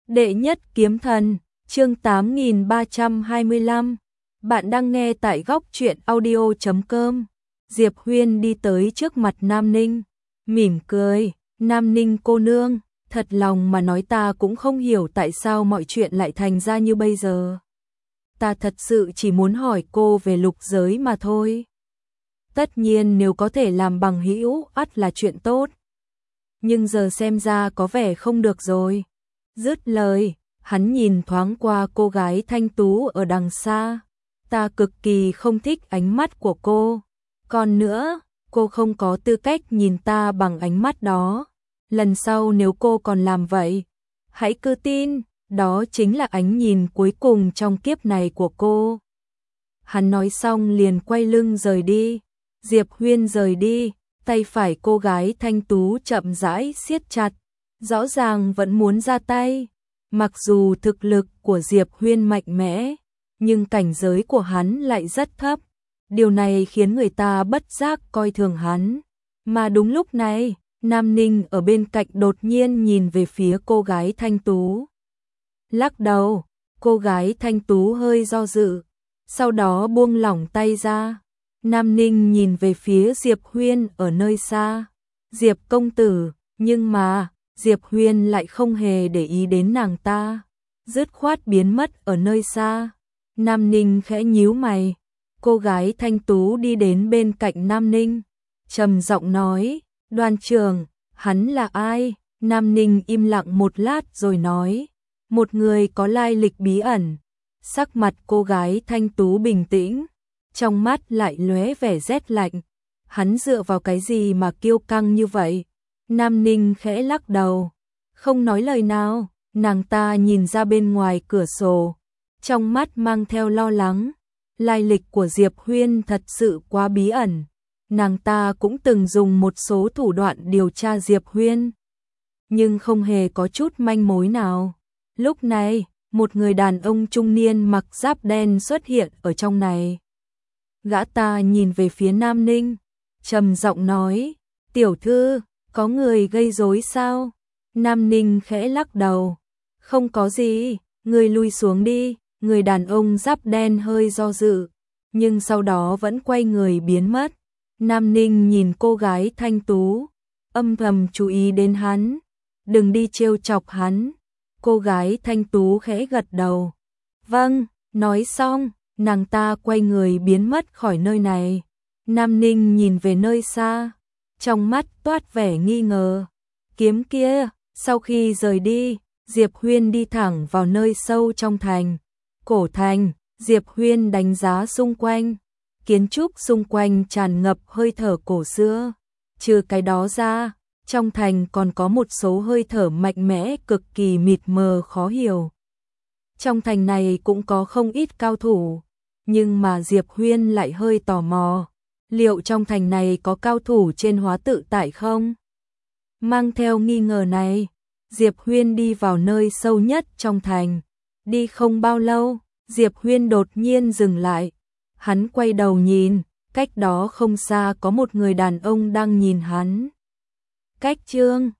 Đệ nhất kiếm thần, chương 8325. Bạn đang nghe tại góc truyện audio.com. Diệp Huyên đi tới trước mặt Nam Ninh, mỉm cười, Nam Ninh cô nương, thật lòng mà nói ta cũng không hiểu tại sao mọi chuyện lại thành ra như bây giờ. Ta thật sự chỉ muốn hỏi cô về lục giới mà thôi. Tất nhiên nếu có thể làm bằng hữu ắt là chuyện tốt. Nhưng giờ xem ra có vẻ không được rồi. Dứt lời, hắn nhìn thoáng qua cô gái thanh tú ở đằng xa. Ta cực kỳ không thích ánh mắt của cô. Còn nữa, cô không có tư cách nhìn ta bằng ánh mắt đó. Lần sau nếu cô còn làm vậy, hãy cứ tin, đó chính là ánh nhìn cuối cùng trong kiếp này của cô. Hắn nói xong liền quay lưng rời đi. Diệp Huyên rời đi, tay phải cô gái thanh tú chậm rãi siết chặt, rõ ràng vẫn muốn ra tay. Mặc dù thực lực của Diệp Huyên mạnh mẽ, nhưng cảnh giới của hắn lại rất thấp. Điều này khiến người ta bất giác coi thường hắn. Mà đúng lúc này, Nam Ninh ở bên cạnh đột nhiên nhìn về phía cô gái thanh tú. Lắc đầu, cô gái thanh tú hơi do dự, sau đó buông lỏng tay ra. Nam Ninh nhìn về phía Diệp Huyên ở nơi xa. Diệp công tử, nhưng mà Diệp Huyên lại không hề để ý đến nàng ta, dứt khoát biến mất ở nơi xa. Nam Ninh khẽ nhíu mày. Cô gái thanh tú đi đến bên cạnh Nam Ninh, trầm giọng nói, Đoàn trưởng, hắn là ai? Nam Ninh im lặng một lát rồi nói, một người có lai lịch bí ẩn. Sắc mặt cô gái thanh tú bình tĩnh, trong mắt lại lóe vẻ rét lạnh. Hắn dựa vào cái gì mà kiêu căng như vậy? Nam Ninh khẽ lắc đầu, không nói lời nào. Nàng ta nhìn ra bên ngoài cửa sổ, trong mắt mang theo lo lắng. Lai lịch của Diệp Huyên thật sự quá bí ẩn. Nàng ta cũng từng dùng một số thủ đoạn điều tra Diệp Huyên, nhưng không hề có chút manh mối nào. Lúc này, một người đàn ông trung niên mặc giáp đen xuất hiện ở trong này. Gã ta nhìn về phía Nam Ninh, trầm giọng nói, tiểu thư, có người gây rối sao? Nam Ninh khẽ lắc đầu, không có gì, người lui xuống đi. Người đàn ông giáp đen hơi do dự, nhưng sau đó vẫn quay người biến mất. Nam Ninh nhìn cô gái thanh tú, âm thầm chú ý đến hắn, đừng đi trêu chọc hắn. Cô gái thanh tú khẽ gật đầu, vâng. Nói xong, nàng ta quay người biến mất khỏi nơi này. Nam Ninh nhìn về nơi xa, trong mắt toát vẻ nghi ngờ. Kiếm kia. Sau khi rời đi, Diệp Huyên đi thẳng vào nơi sâu trong thành. Cổ thành. Diệp Huyên đánh giá xung quanh, kiến trúc xung quanh tràn ngập hơi thở cổ xưa. Trừ cái đó ra, trong thành còn có một số hơi thở mạnh mẽ cực kỳ mịt mờ khó hiểu. Trong thành này cũng có không ít cao thủ, nhưng mà Diệp Huyên lại hơi tò mò, liệu trong thành này có cao thủ trên hóa tự tại không? Mang theo nghi ngờ này, Diệp Huyên đi vào nơi sâu nhất trong thành. Đi không bao lâu, Diệp Huyên đột nhiên dừng lại. Hắn quay đầu nhìn, cách đó không xa có một người đàn ông đang nhìn hắn. Cách chương